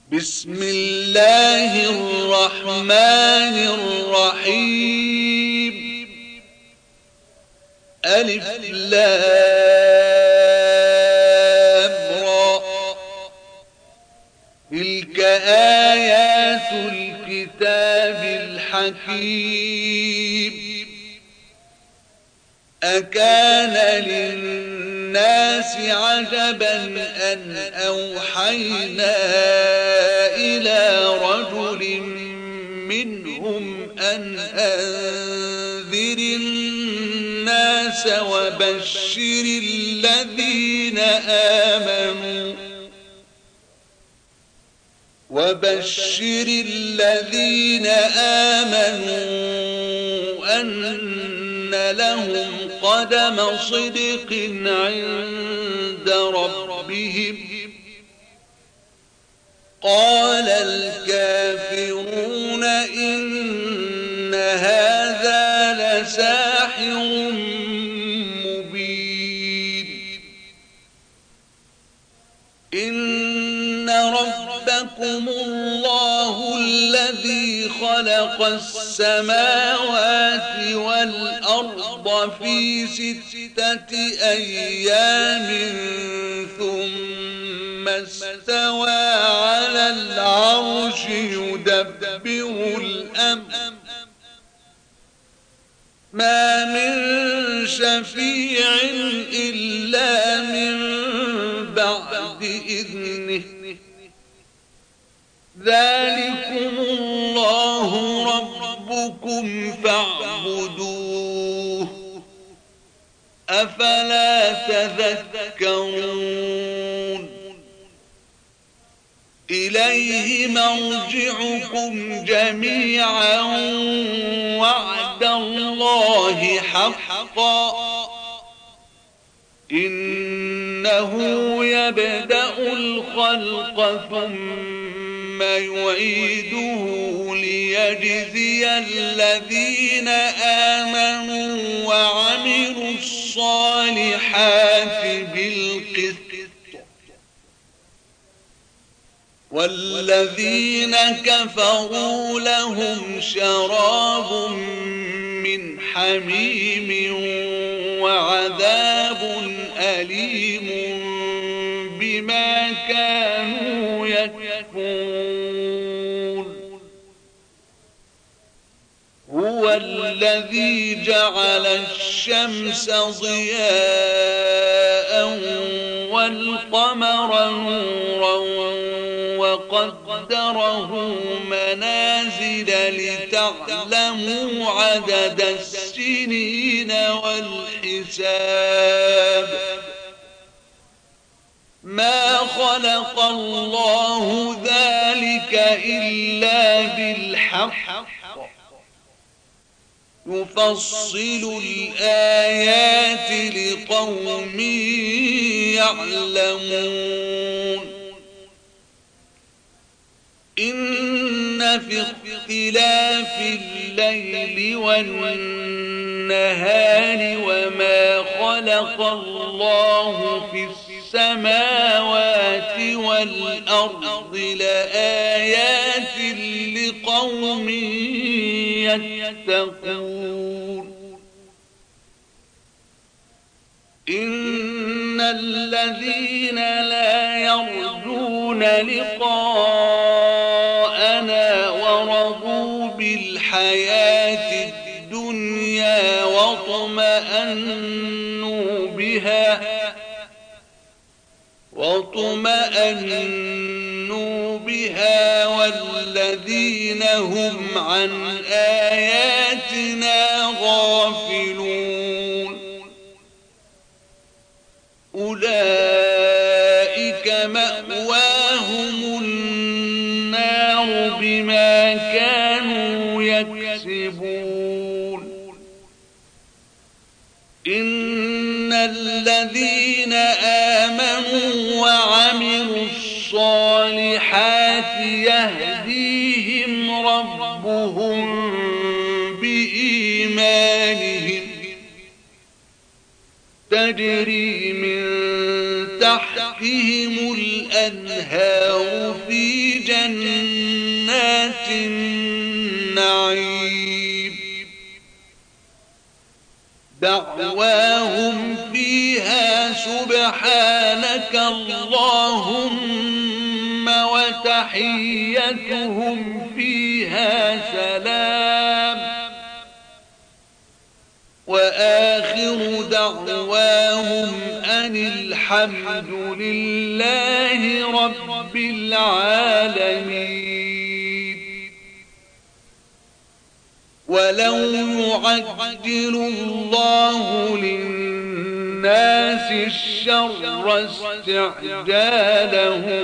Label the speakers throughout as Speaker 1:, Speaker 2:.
Speaker 1: بسم الله الرحمن الرحيم. ألف لام را. تلك آيات الكتاب الحكيم. أكان للناس عجبا أن أوحينا إلى رجل منهم أن أنذر الناس وبشر الذين آمنوا أن لهم قدم صدق عند ربهم. قال الكافرون إن هذا لساحر مبين. إن ربكم الله الذي خلق السماوات والأرض في 6 أيام ثم استوى على العرش يدبر الأمر ما من شفيع إلا من بعد إذنه. ذلكم الله ربكم فاعبدوه أفلا تذكرون. إليه مرجعكم جميعا وعد الله حقا. إنه يبدأ الخلق ثم يعيده ليجزي الذين آمنوا وعملوا الصالحات بالقسط والذين كفروا لهم شراب من حميم وعذاب أليم بما كانوا يكفرون. هو الذي جعل الشمس ضياء والقمر نورا وقدره منازل لتعلموا عدد السنين والحساب. ما خلق الله ذلك إلا بالحق يفصل الآيات لقوم يعلمون. إن في اختلاف الليل والنهار وما خلق الله في السماوات والأرض لآيات لقوم يتقون. إن الذين لا يرجون لقاءنا ورضوا بالحياة الدنيا واطمأنوا بها والذين هم عن آياتنا غافلون أولئك مأواهم النار بما كانوا يكسبون. إن الذين آمنوا وعملوا الصالحات يهديهم ربهم بإيمانهم تجري من تحتهم الأنهار في جنات النعيم دعواهم فيها سبحانك اللهم وتحيتهم فيها سلام وآخر دعواهم أن الحمد لله رب العالمين. ولو يعجل الله للناس الشر استعجالهم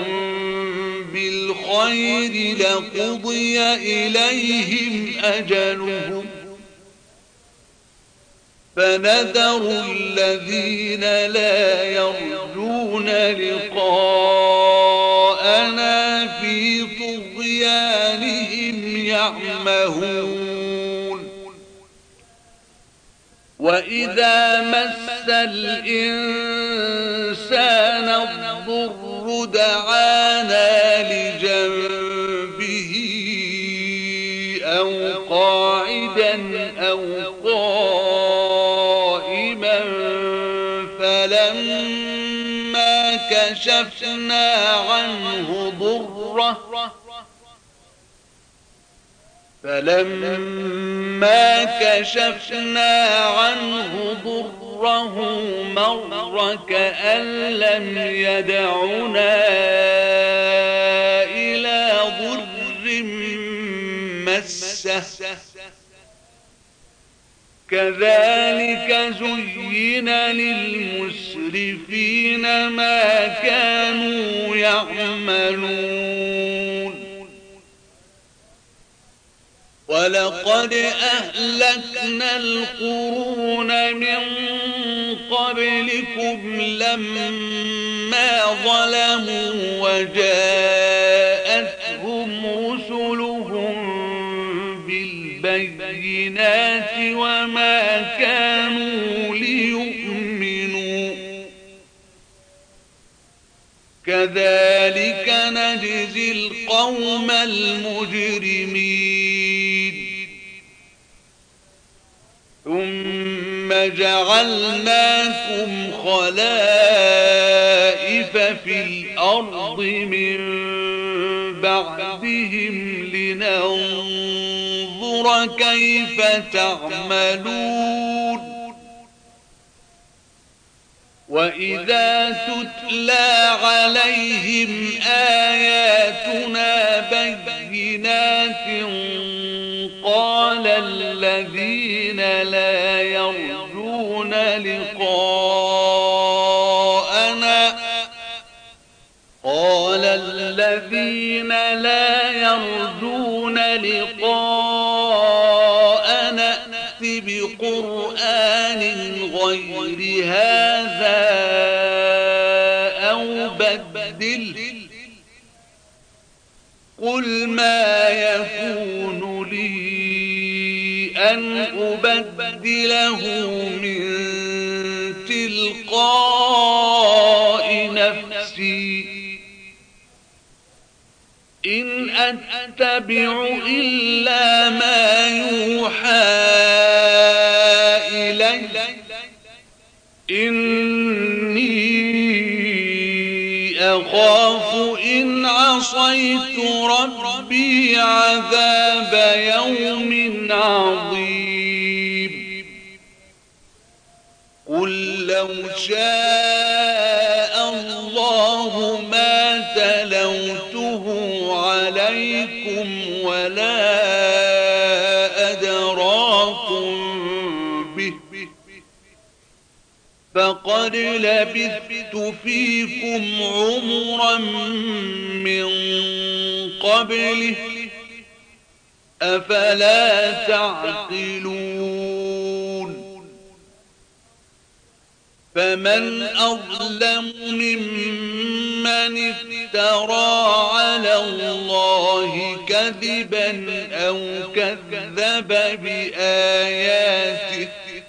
Speaker 1: بالخير لقضي إليهم أجلهم فنذر الذين لا يرجون لقاءنا في طغيانهم يعمهون. وإذا مس الإنسان الضر دعانا لجنبه أو قاعدا أو قائما فلما كشفنا عنه ضره مر كأن لم يدعنا إلى ضر مسه كذلك زين للمسرفين ما كانوا يعملون. ولقد أهلكنا القرون من قبلكم لما ظلموا وجاءتهم رسلهم بالبينات وما كانوا ليؤمنوا كذلك نجزي القوم المجرمين. ثم جعلناكم خلائف في الأرض من بعدهم لننظر كيف تعملون. وإذا تتلى عليهم آياتنا بينات قال الذين لا يرجون لقاءنا ائت بقرآن غير هذا أو بدله قل ما يكون لي أن أبدله من تلقاء نفسي إن أتبع إلا ما يوحى إلي إني أخاف إن عصيت ربي عذاب يوم عظيم. قل لو شاء الله ما تلوته عليكم ولا أدراكم به فقد لبثت فيكم عمرا من قبله أفلا تعقلون. فمن أظلم ممن افترى على الله كذبا أو كذب بآياته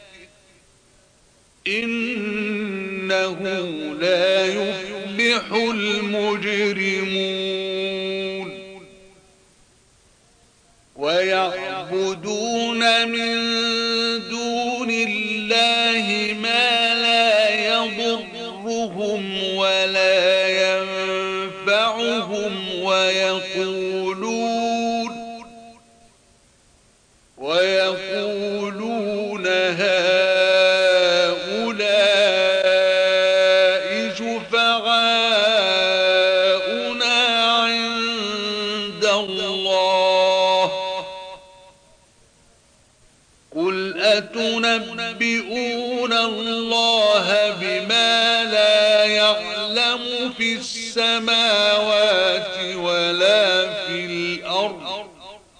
Speaker 1: إنه لا يفلح المجرمون. يعبدون من دون الله ما لا يضرهم ولا ينفعهم ويقولون هؤلاء شفعاؤنا عند الله قل أتنبئون الله بما لا يعلم في السماوات ولا في الأرض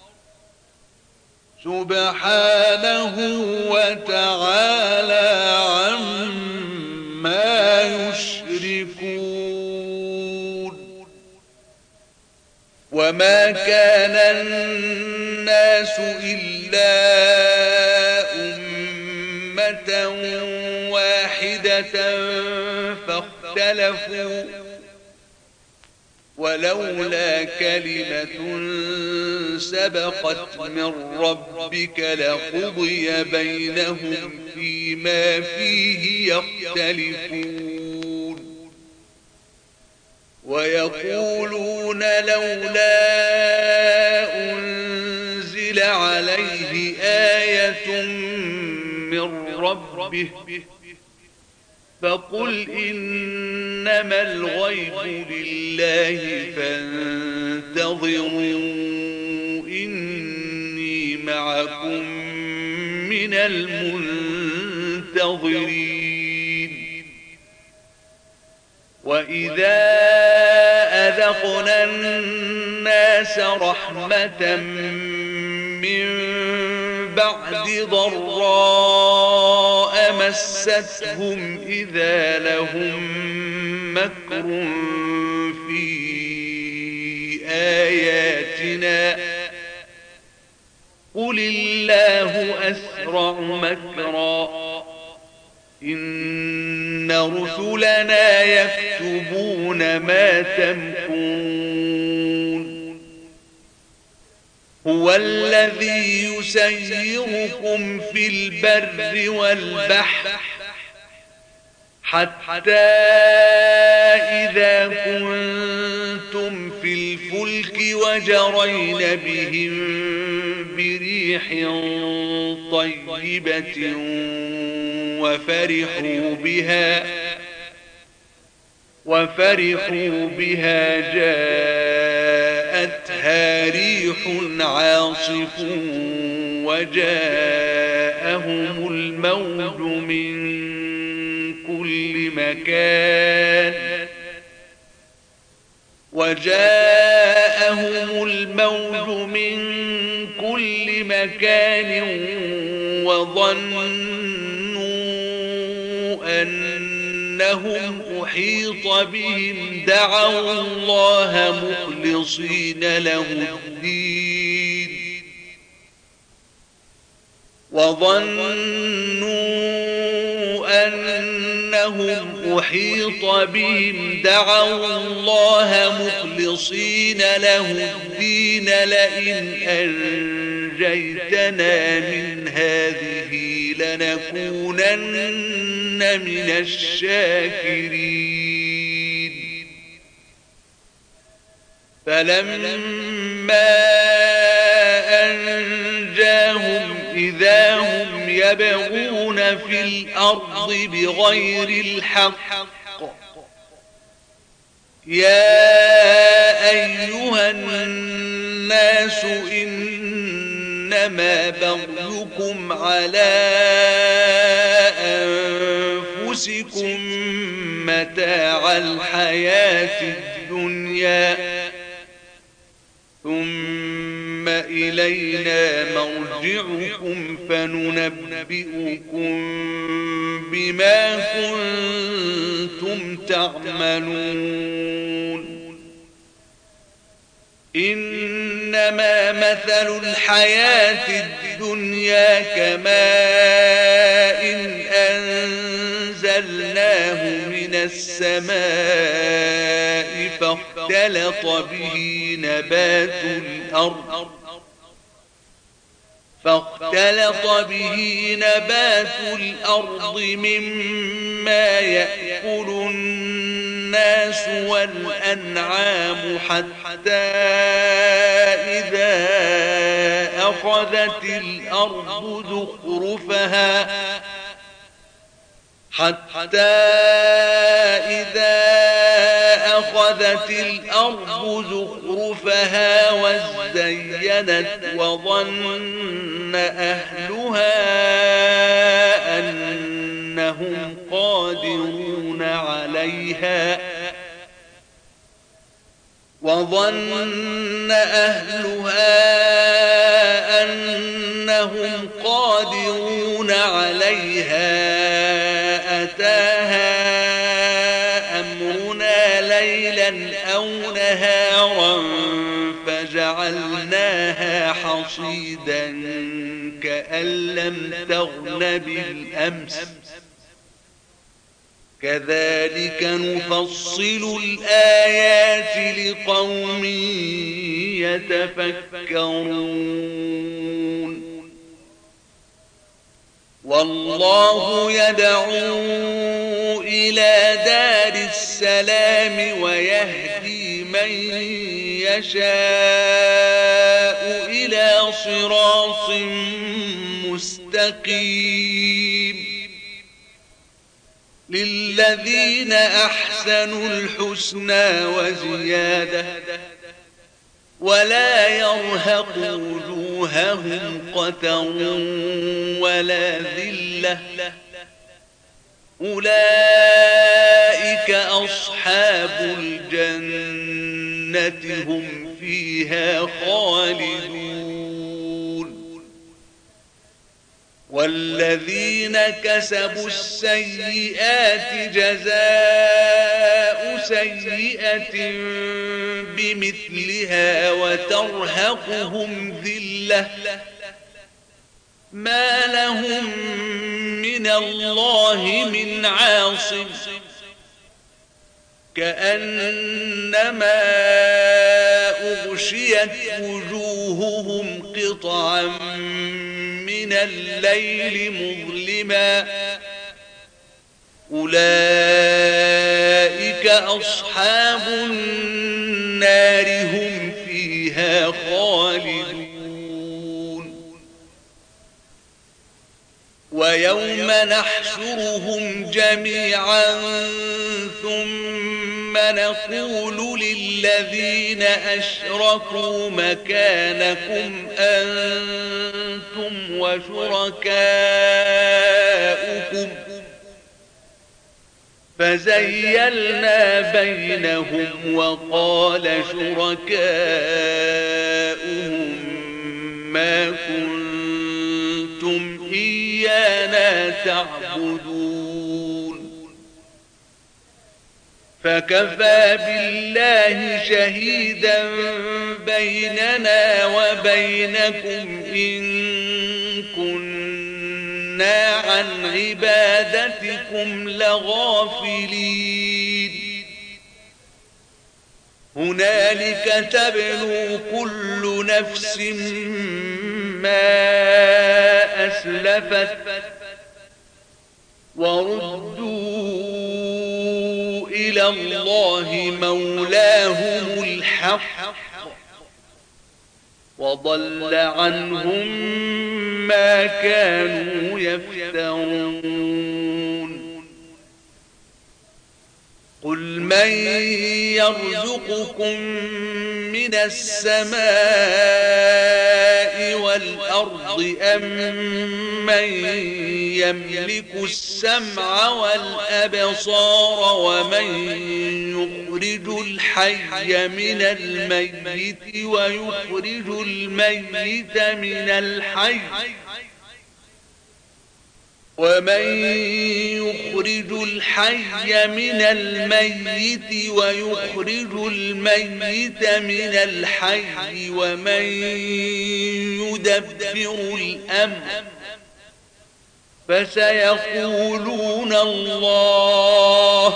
Speaker 1: سبحانه وتعالى عما يشركون وما كان الناس إلا أمة واحدة فاختلفوا ولولا كلمة سبقت من ربك لقضي بينهم فيما فيه يختلفون ويقولون لولا أنزل عليه آية من ربه فقل إنما الغيب لله فانتظروا إني معكم من المنتظرين وإذا أذقنا الناس رحمة من بعد ضراء مستهم إذا لهم مكر في آياتنا قل الله أسرع مكرا إن رسلنا يكتبون ما تمكرون هو الذي يسيركم في البر والبحر حتى إذا كنتم في الفلك وجرين بهم بريح طيبة وفرحوا بها جاءتها ريح عاصف وجاءهم الموج من كل مكان وظنوا أنهم أحيط بهم دعوا الله مخلصين له الدين لئن أنجيتنا من هذه لنكونن من الشاكرين فلما أنجاهم إذا هم يبغون في الأرض بغير الحق يا أيها الناس إنما بغيكم على أنفسكم متاع الحياة الدنيا ثم إلينا مرجعكم فننبئكم بما كنتم تعملون إنما مثل الحياة الدنيا كماء أنزلناه من السماء فاختلط به نبات فاختلط به نبات الأرض مما يأكل الناس والأنعام حتى إذا أخذت الأرض زخرفها وزينت وظن أهلها أنهم قادرون عليها أتاها أمرنا ليلا أو نهارا فجعلناها حصيدا كأن لم تغن بالأمس كذلك نفصل الآيات لقوم يتفكرون والله يدعو إلى دار السلام ويهدي من يشاء إلى صراط مستقيم للذين أحسنوا الحسنى وزيادة ولا يرهق وجوههم قتر ولا ذلة أولئك أصحاب الجنة هم فيها خالدون والذين كسبوا السيئات جزاء سيئة بمثلها وترهقهم ذلة ما لهم من الله من عاصم كأنما أغشيت وجوههم قطعا من الليل مظلما أولئك أصحاب النار هم فيها خالدون ويوم نحشرهم جميعا ثم نقول للذين أشركوا مكانكم أنتم وشركاؤكم فزيلنا بينهم وقال شركاؤهم ما كنتم إيانا تعبدون فكفى بالله شهيدا بيننا وبينكم إن كنا عن عبادتكم لغافلين هنالك تبلو كل نفس ما أسلفت وردوا إلى الله مولاهم الحق وضل عنهم ما كانوا يفترون قل من يرزقكم من السماء والأرض أم من يملك السمع والأبصار ومن يخرج الحي من الميت ويخرج الميت من الحي ومن يخرج الحي من الميت ويخرج الميت من الحي ومن يدبر الأمر فسيقولون الله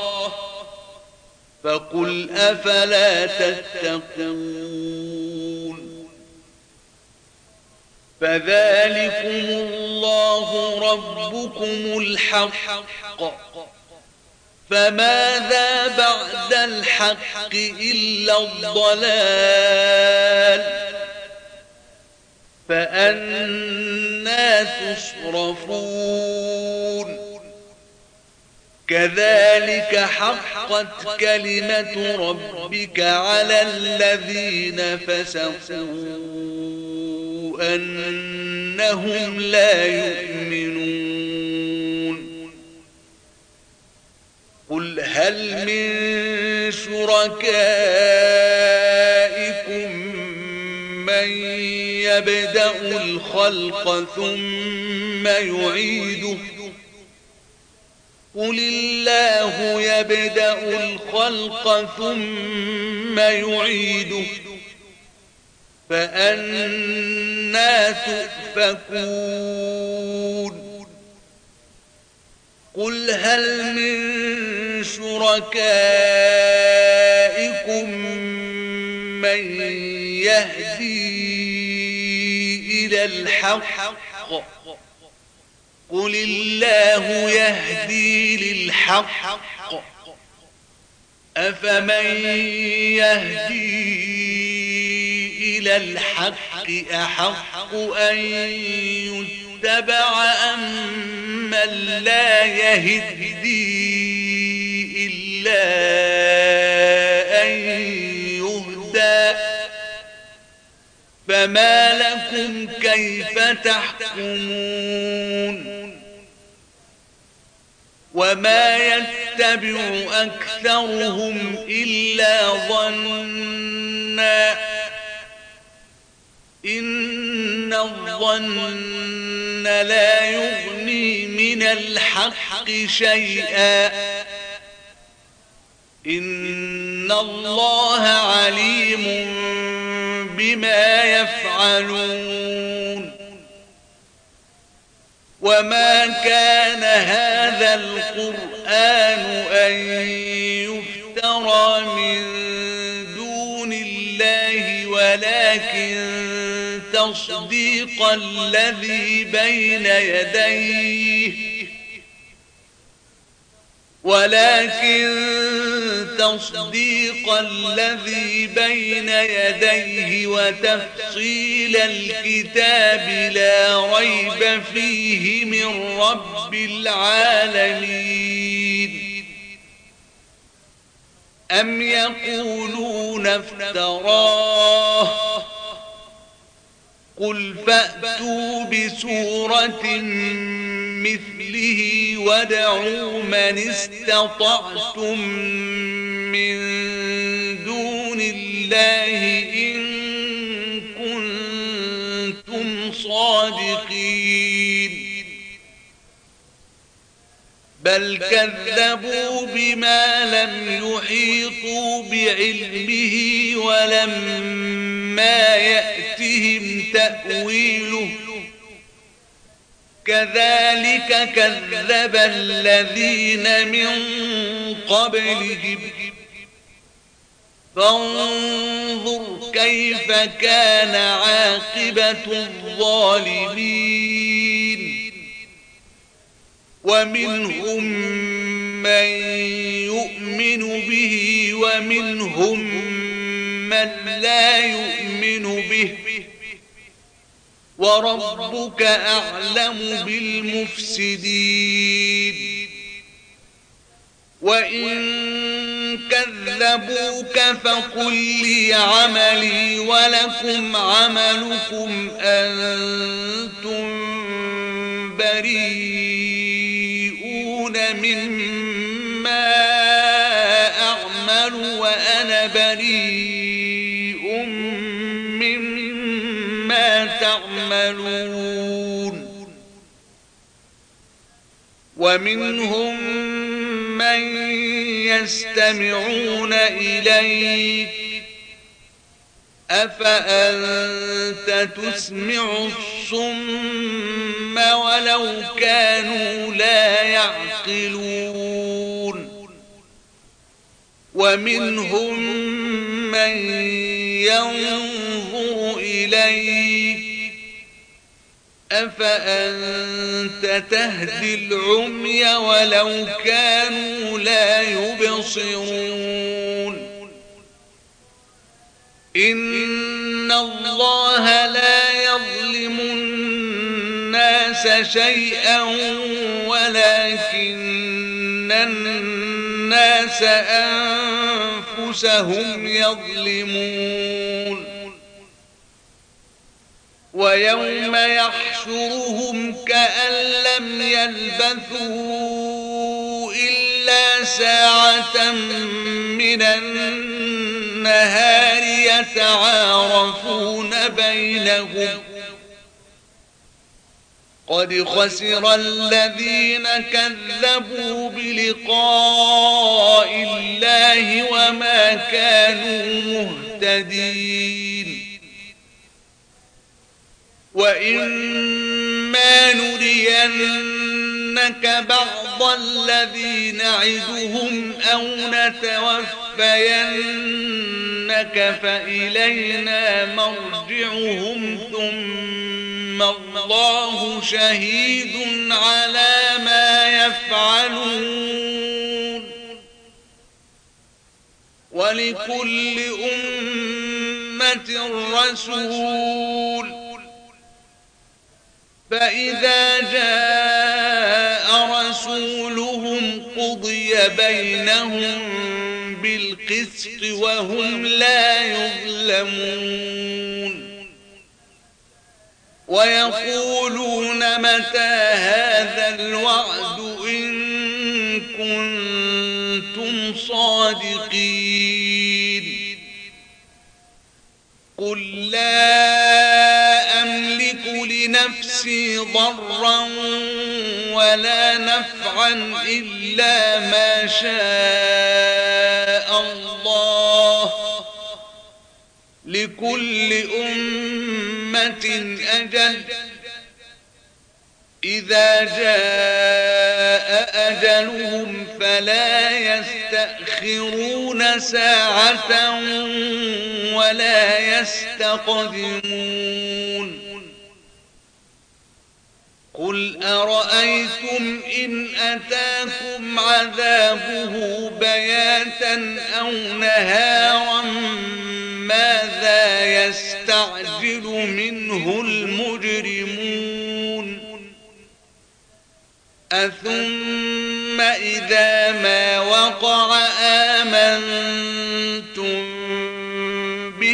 Speaker 1: فقل أفلا تتقون فذلكم الله ربكم الحق، فماذا بعد الحق إلا الضلال، فأنى تصرفون. كذلك حقت كلمة ربك على الذين فسقوا أنهم لا يؤمنون. قل هل من شركائكم من يبدأ الخلق ثم يعيده؟ قل الله يبدأ الخلق ثم يعيده، فأنى تؤفكون. قل هل من شركائكم من يهدي إلى الحق؟ قل الله يهدي للحق، أفمن يهدي إلى الحق أحق أن يتبع أم من لا يهدي إلا أن يهدى؟ فما لكم كيف تحكمون؟ وما يتبع أكثرهم إلا ظنا، إن الظن لا يغني من الحق شيئا، إن الله عليم بما يفعلون. وما كان هذا القرآن أن يفترى من دون الله تصديق الذي بين يديه وتفصيل الكتاب لا ريب فيه من رب العالمين. أم يقولون افتراه؟ قل فأتوا بسورة مثله وادعوا من استطعتم من دون الله إن كنتم صادقين. بل كذبوا بما لم يحيطوا بعلمه ولما يأتهم تأويله، كذلك كذب الذين من قبلهم، فانظر كيف كان عاقبة الظالمين. ومنهم من يؤمن به ومنهم من لا يؤمن به، وربك أعلم بالمفسدين. وإن كذبوك فقل لي عملي ولكم عملكم أنتم بريئون مما أعمل وأنا بريء مما تعملون. ومنهم من يستمعون إليك أفأنت تسمع الصم ولو كانوا لا يعقلون. ومنهم من ينظر إليك أفأنت تهدي العمي ولو كانوا لا يبصرون إن الله لا يظلم الناس شيئا ولكن الناس أنفسهم يظلمون ويوم يحشرهم كأن لم يلبثوا إلا ساعة من النهار يتعارفون بينهم قد خسر الذين كذبوا بلقاء الله وما كانوا مهتدين وإما نرينك بعض الذي نعدهم أو نتوفينك فإلينا مرجعهم ثم الله شهيد على ما يفعلون ولكل أمة رسول فإذا جاء رسولهم قضي بينهم بالقسط وهم لا يظلمون ويقولون متى هذا الوعد إن كنتم صادقين قل لا أملك لنفسي ضرا ولا نفعا إلا ما شاء الله لكل أمة أجل إذا جاء أجلهم فلا يستأخرون ساعة ولا يستقدمون قل أرأيتم إن أتاكم عذابه بياتا أو نهارا ماذا يستعجل منه المجرمون أثم إذا ما وقع آمنتم به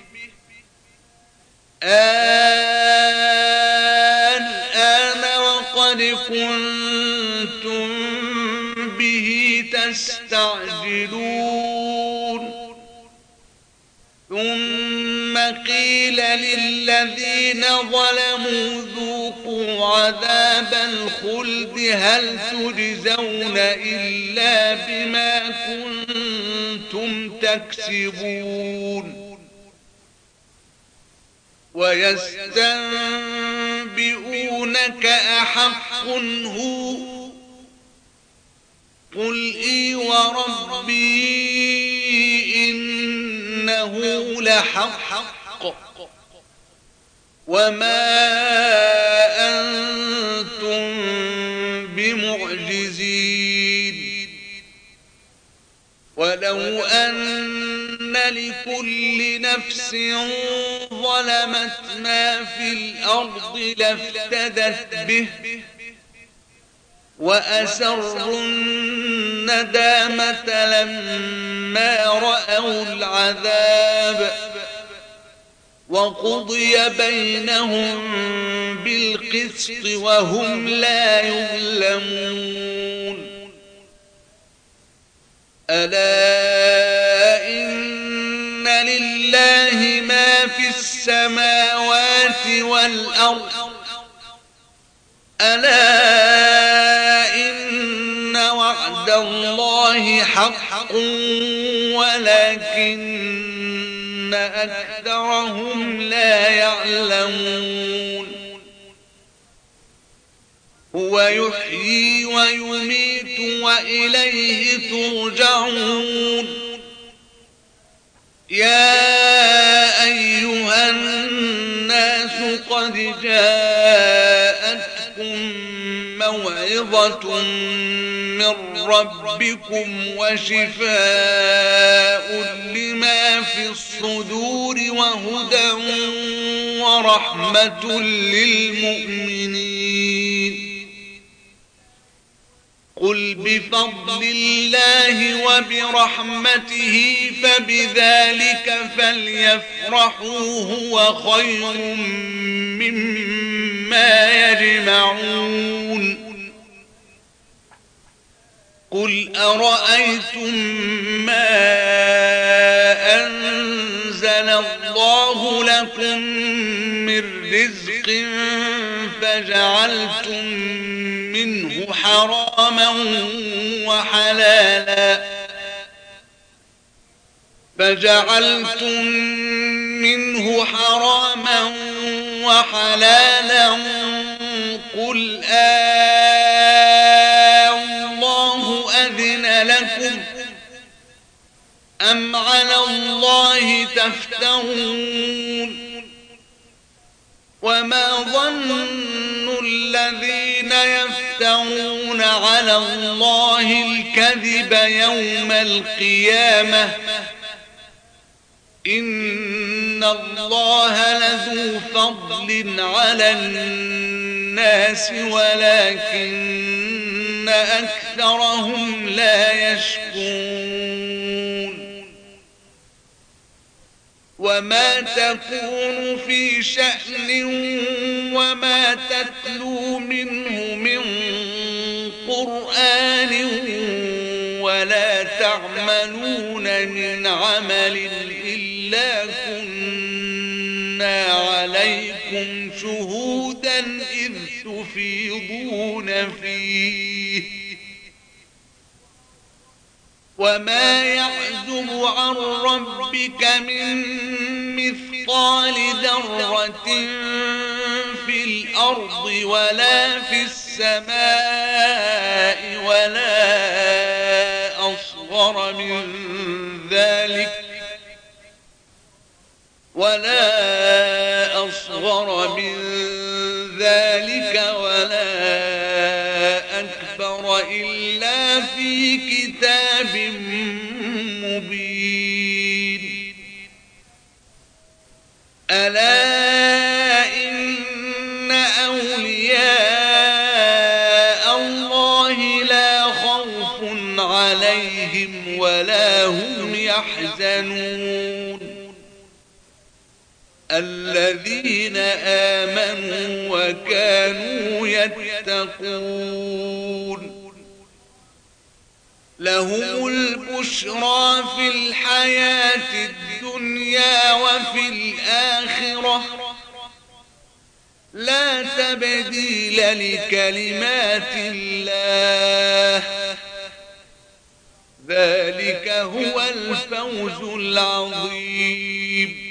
Speaker 1: الآن وقد كنتم به تستعجلون ثم قيل للذين ظلموا ذوقوا عذاب الخلد هل تجزون إلا بما كنتم تكسبون ويستنبئونك أحق هو قل إي وربي إنه لحق وما أنتم بمعجزين ولو أن لكل نفس ظلمت ما في الأرض لافتدت به وأسروا الندامة لما رأوا العذاب وقضي بينهم بالقسط وهم لا يظلمون ألا إن لله ما في السماوات والأرض ألا إن وعد الله حق ولكن أكثرهم لا يعلمون هو يحيي ويميت وإليه ترجعون يا أيها الناس قد جاءكم جاءتكم موعظة من ربكم وشفاء لما في الصدور وهدى ورحمة للمؤمنين. قل بفضل الله وبرحمته فبذلك فليفرحوا هو خير مما يجمعون. قل أرأيتم ما أنزل الله لكم من رزق فجعلتم منه حراما وحلالا قل الله أذن لكم أم على الله تفترون. وما ظن الذين يفترون على الله الكذب يوم القيامة إن الله لذو فضل على الناس ولكن أكثرهم لا يشكرون. وما تكون في شأن وما تتلو منه من قرآن ولا تعملون من عمل إلا كنا عليكم شهودا إذ تفيضون فيه. وما يعزب عن ربك من مثقال ذرة في الأرض ولا في السماء ولا أصغر من ذلك ولا أكبر إلا في كتاب مبين. ألا إن أولياء الله لا خوف عليهم ولا هم يحزنون الذين آمنوا وكانوا يتقون. لهم البشرى في الحياة الدنيا وفي الآخرة لا تبديل لكلمات الله ذلك هو الفوز العظيم.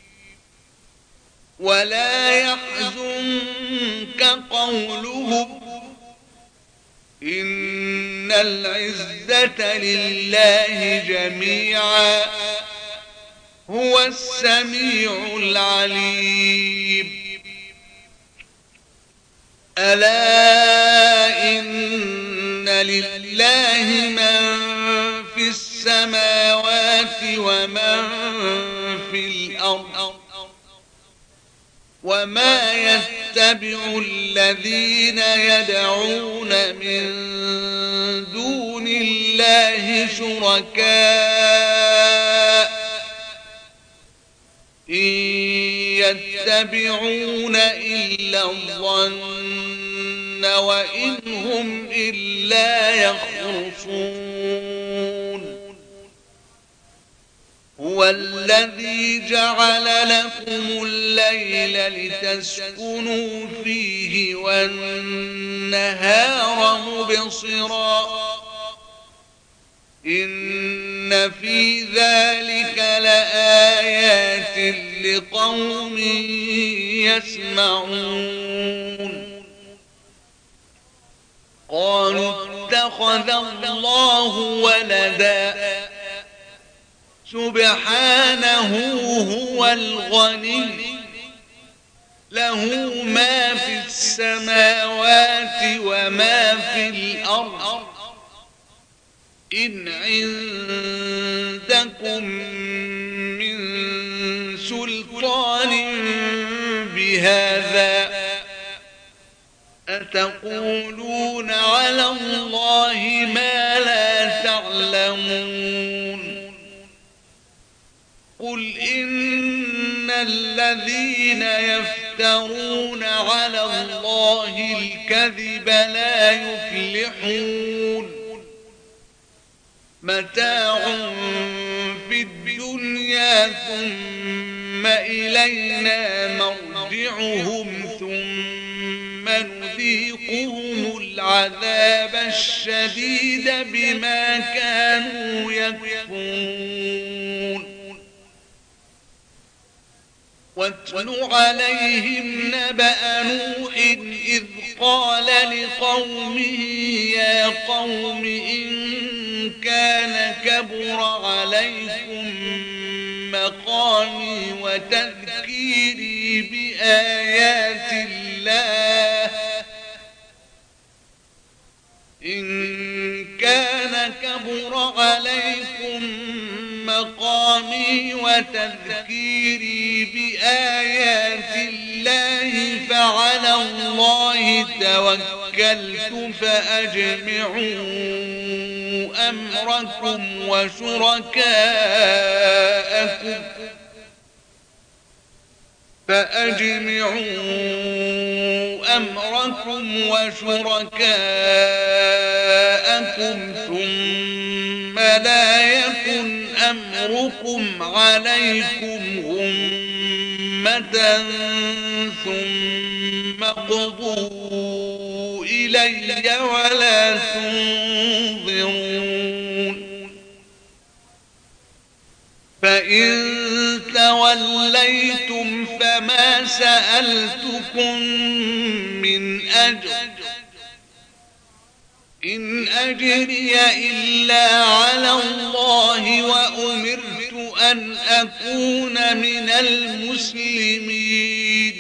Speaker 1: ولا يحزنك قولهم إن العزة لله جميعا هو السميع العليم. ألا إن لله من في السماوات ومن في الأرض وما يتبع الذين يدعون من دون الله شركاء إن يتبعون إلا الظن وإن هم إلا يخرصون. هو الذي جعل لكم الليل لتسكنوا فيه والنهار مبصرا إن في ذلك لآيات لقوم يسمعون. قالوا اتخذ الله ولدا سبحانه هو الغني له ما في السماوات وما في الأرض إن عندكم من سلطان بهذا أتقولون على الله ما لا تعلمون قل إن الذين يفترون على الله الكذب لا يفلحون متاع في الدنيا ثم إلينا مرجعهم ثم نذيقهم العذاب الشديد بما كانوا يكفرون واتل عليهم نبأ نوح إذ قال لقومه يا قوم إن كان كبر عليكم مقامي وتذكيري بآيات الله فعلى الله توكلت فأجمعوا أمركم وشركاءكم ثم لا يكن أمركم عليكم غمة ثم اقضوا إلي ولا تنظرون فإن توليتم فما سألتكم من أجر إن أجري إلا على الله وأمرت أن أكون من المسلمين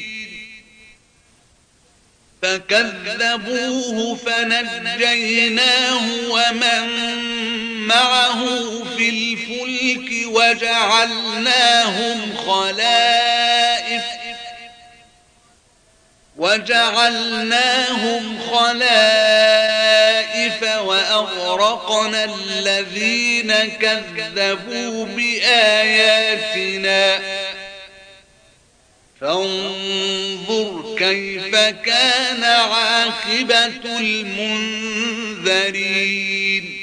Speaker 1: فكذبوه فنجيناه ومن معه في الفلك وجعلناهم خلائف وأغرقنا الذين كذبوا بآياتنا فانظر كيف كان عاقبة المنذرين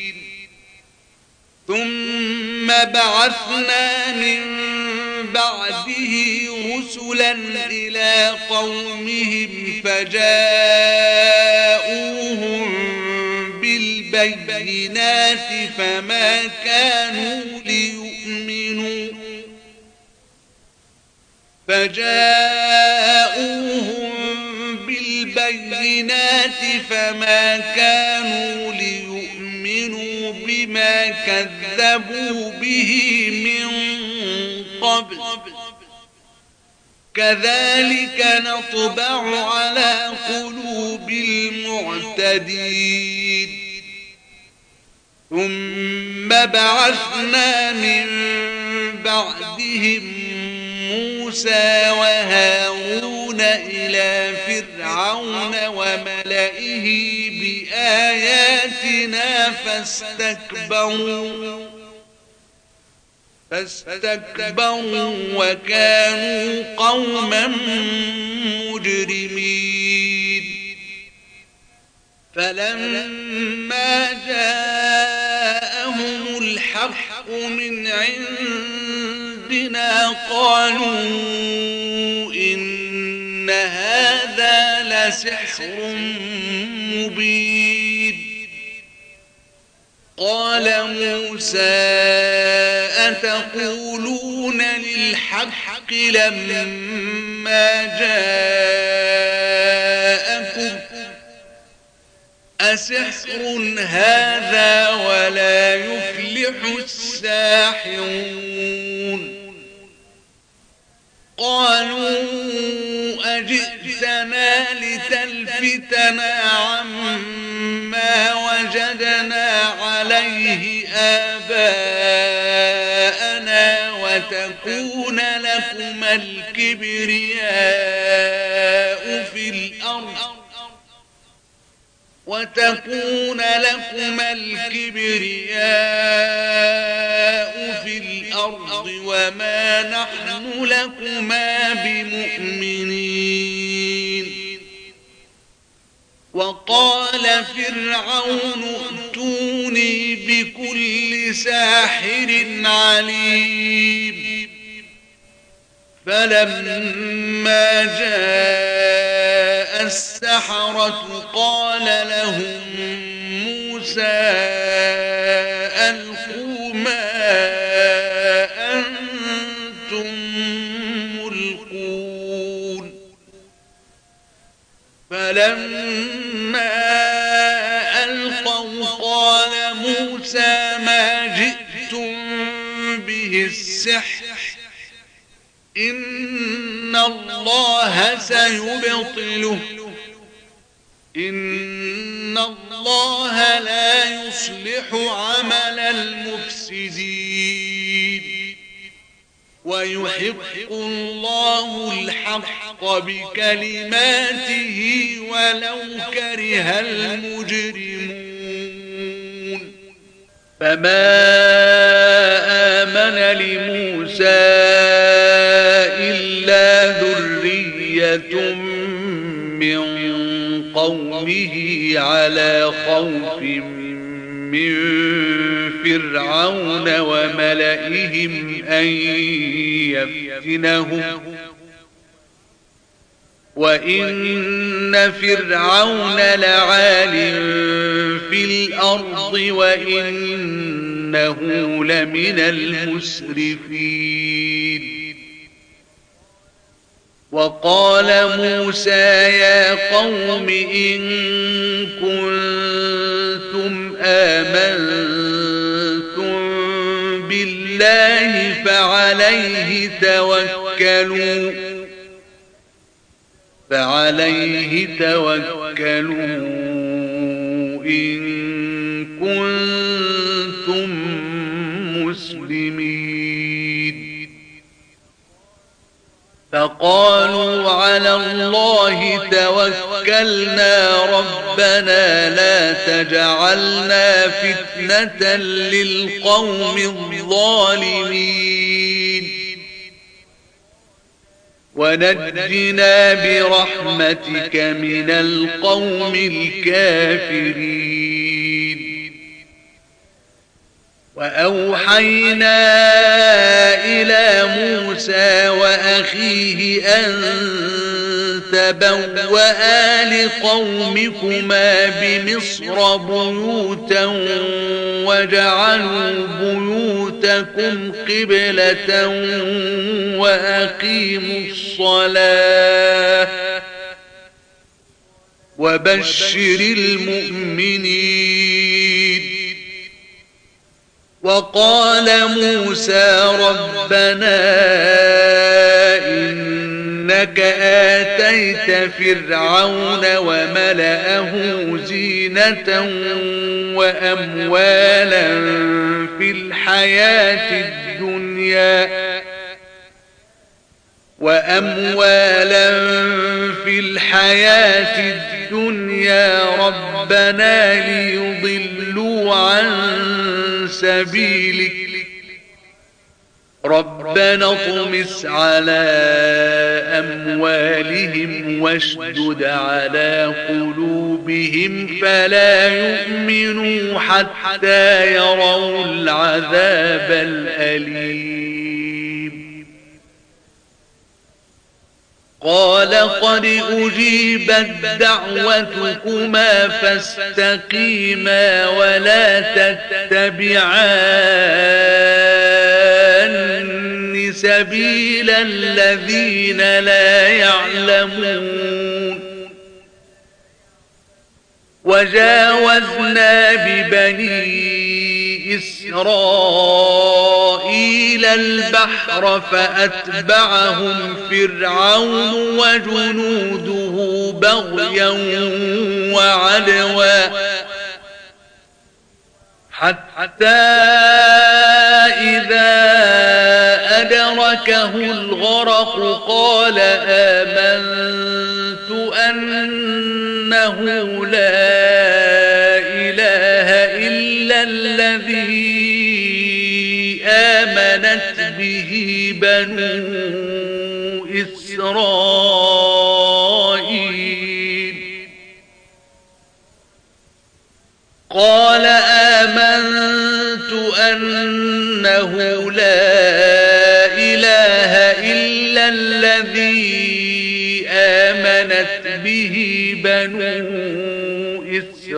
Speaker 1: ثم بعثنا من بعده رسلا إلى قومهم فجاءوهم بالبينات فما كانوا ليؤمنوا بما كذبوا به من قبل كذلك نطبع على قلوب المعتدين ثم بعثنا من بعدهم موسى وهارون إلى فرعون وملئه بآياتنا فاستكبروا وكانوا قوما مجرمين فلما جاءهم الحق من عندنا قالوا إن هذا لسحر مبين قال موسى أتقولون للحق لما جاءكم أسحر هذا ولا يفلح الساحرون قالوا أجئتنا لتلفتنا عما وجدنا عليه آباءنا وتكون لكما الكبرياء في الأرض وما نحن لكما بمؤمنين. وقال فرعون ائتوني بكل ساحر عليم. فلما جاء السحرة قال لهم موسى ألقوا ما أنتم ملقون. فلما ألقوا قال موسى ما جئتم به السحر إن الله سيبطله إن الله لا يصلح عمل المفسدين ويحق الله الحق بكلماته ولو كره المجرمون. فما آمن لموسى إلا ذرية من قومه على خوف من فرعون وملئهم أن يفتنهم وإن فرعون لعال في الأرض وإنه لمن المسرفين. وقال موسى يا قوم إن كنتم آمنتم بالله فعليه توكلوا إن كنتم مسلمين. فقالوا على الله توكلنا ربنا لا تجعلنا فتنة للقوم الظالمين ونجنا برحمتك من القوم الكافرين. وأوحينا إلى موسى وأخيه أن تبوأ لقومكما بمصر بيوتا وجعلوا بيوتكم قبلة وأقيموا الصلاة وبشر المؤمنين. وقال موسى ربنا إنك آتيت فرعون وملأه زينة وأموالا في الحياة الدنيا ربنا ليضلوا عن سبيلك ربنا اطمس على أموالهم واشدد على قلوبهم فلا يؤمنوا حتى يروا العذاب الأليم. قال قد أجيبت دعوتكما فاستقيما ولا تتبعان سبيل الذين لا يعلمون. وجاوزنا ببني إسرائيل البحر فأتبعهم فرعون وجنوده بغيا وعدوا حتى إذا أدركه الغرق قال آمنت أنه لا إله إلا الذي آمنت به بنو إسرائيل قال آمنت أنه لا إله إلا الذي آمنت به بنو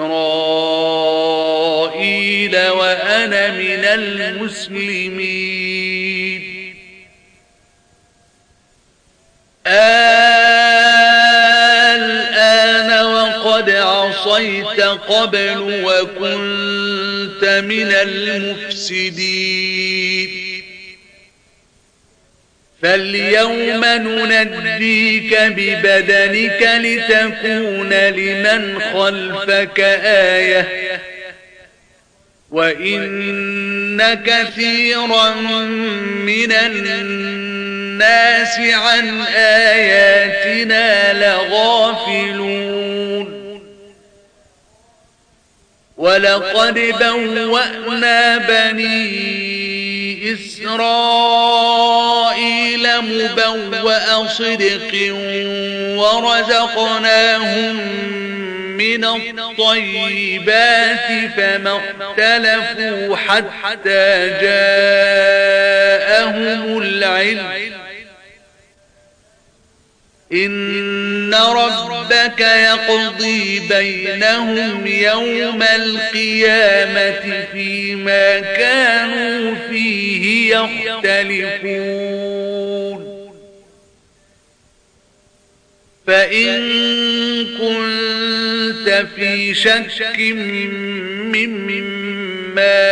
Speaker 1: إسرائيل وأنا من المسلمين الآن وقد عصيت قبل وكنت من المفسدين فاليوم ننجيك ببدنك لتكون لمن خلفك آية وإن كثيرا من الناس عن آياتنا لغافلون ولقد بوأنا بني إسرائيل مبوأ صدق ورزقناهم من الطيبات فما اختلفوا حتى جاءهم العلم إن ربك يقضي بينهم يوم القيامة فيما كانوا فيه يختلفون فإن كنت في شك مما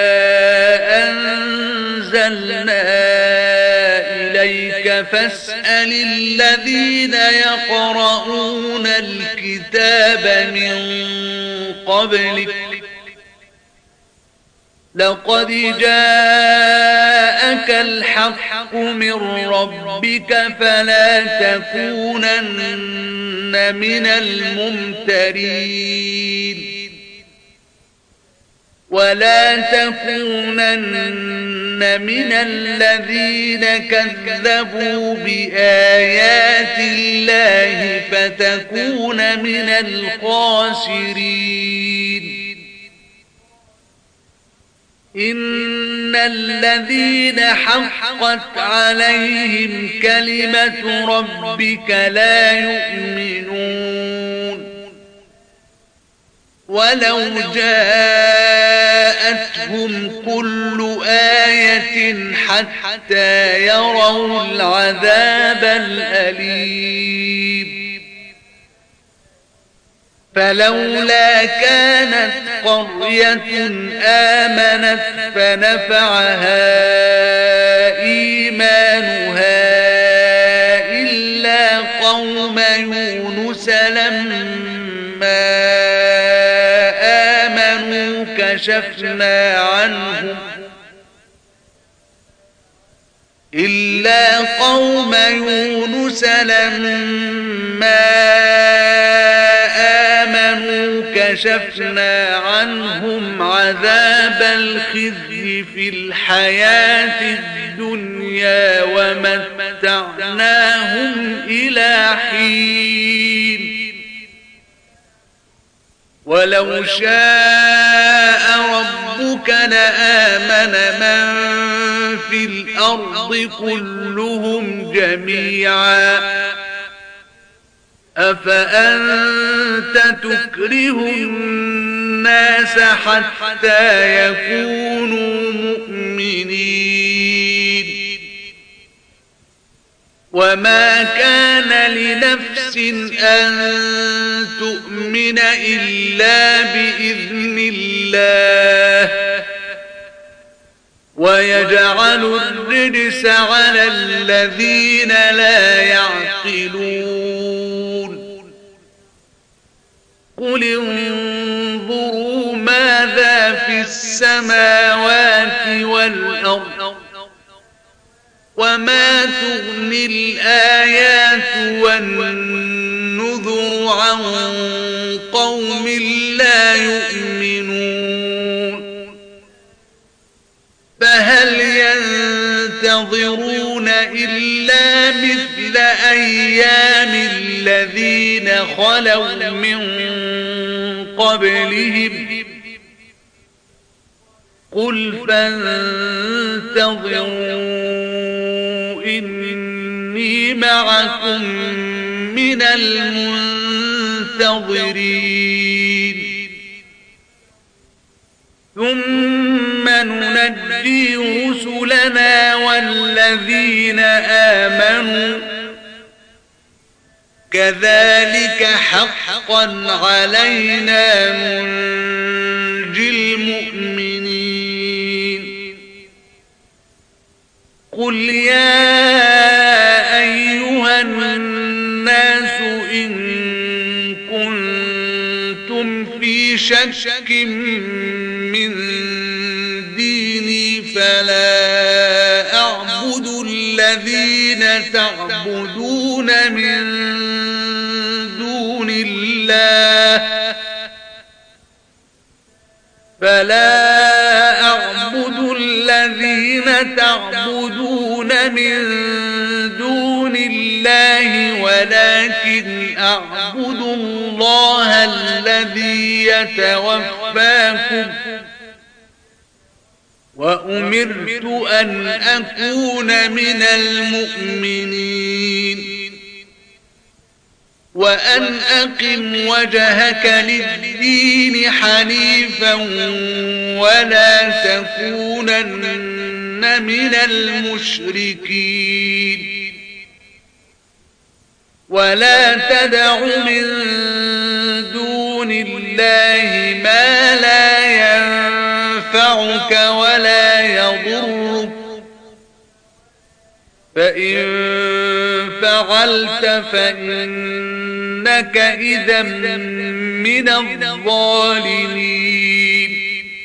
Speaker 1: أنزلنا إليك فاسأل الذين يقرؤون الكتاب من قبلك لقد جاءك الحق من ربك فلا تكونن من الممترين ولا تكونن من الذين كذبوا بآيات الله فتكون من الخاسرين إن الذين حقت عليهم كلمة ربك لا يؤمنون ولو جاءتهم كل آية حتى يروا العذاب الأليم فلولا كانت قرية آمنت فنفعها إيمانها إلا قوم يونس لما آمنوا كشفنا عنهم عذاب الخزي في الحياة الدنيا ومتعناهم إلى حين ولو شاء ربك لآمن من في الأرض كلهم جميعا أفأنت تكره الناس حتى يكونوا مؤمنين وما كان لنفس أن تؤمن إلا بإذن الله ويجعل الرجس على الذين لا يعقلون قل انظروا ماذا في السماوات والأرض وما تغني الآيات والنذر عن قوم لا يؤمنون فهل ينتظرون إلا مثل أيام الذين خلوا من قبلهم قل فانتظروا إني معكم من المنتظرين ثم ننجي رسلنا والذين آمنوا كذلك حقا علينا ننجي المؤمنين قل يا أيها الناس إن كنتم في شك من ديني فلا أعبد الذين تعبدون من دون الله ولكن أعبد الله الذي يتوفاكم وأمرت أن أكون من المؤمنين وأن أقم وجهك للدين حنيفا ولا تكونن من المشركين ولا تدع من دون الله ما لا ينفعك ولا يضرك فإن فعلت فإنك إذا من الظالمين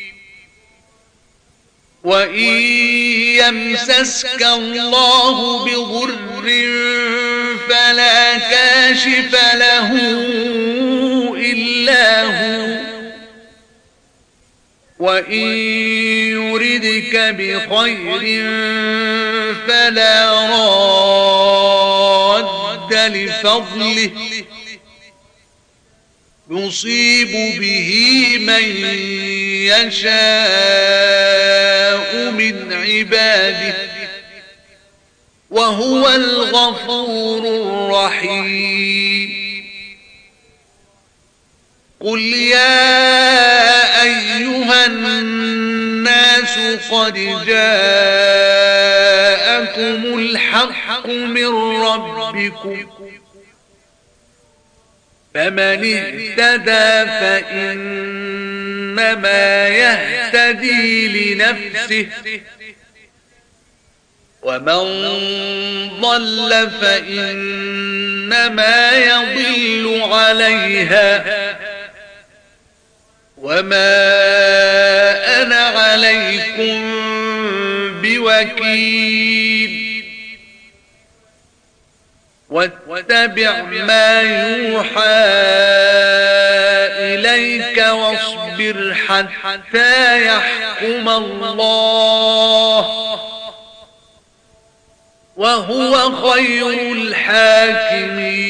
Speaker 1: وإن يمسسك الله بضر فلا كاشف له إلا هو وإن يردك بخير فلا راد لفضله يصيب به من يشاء من عباده وهو الغفور الرحيم قل يا أيها الناس قد جاءكم الحق من ربكم فمن اهتدى فإنما يهتدي لنفسه ومن ضل فإنما يضل عليها وما أنا عليكم بوكيل واتبع ما يوحى إليك واصبر حتى يحكم الله وهو خير الحاكمين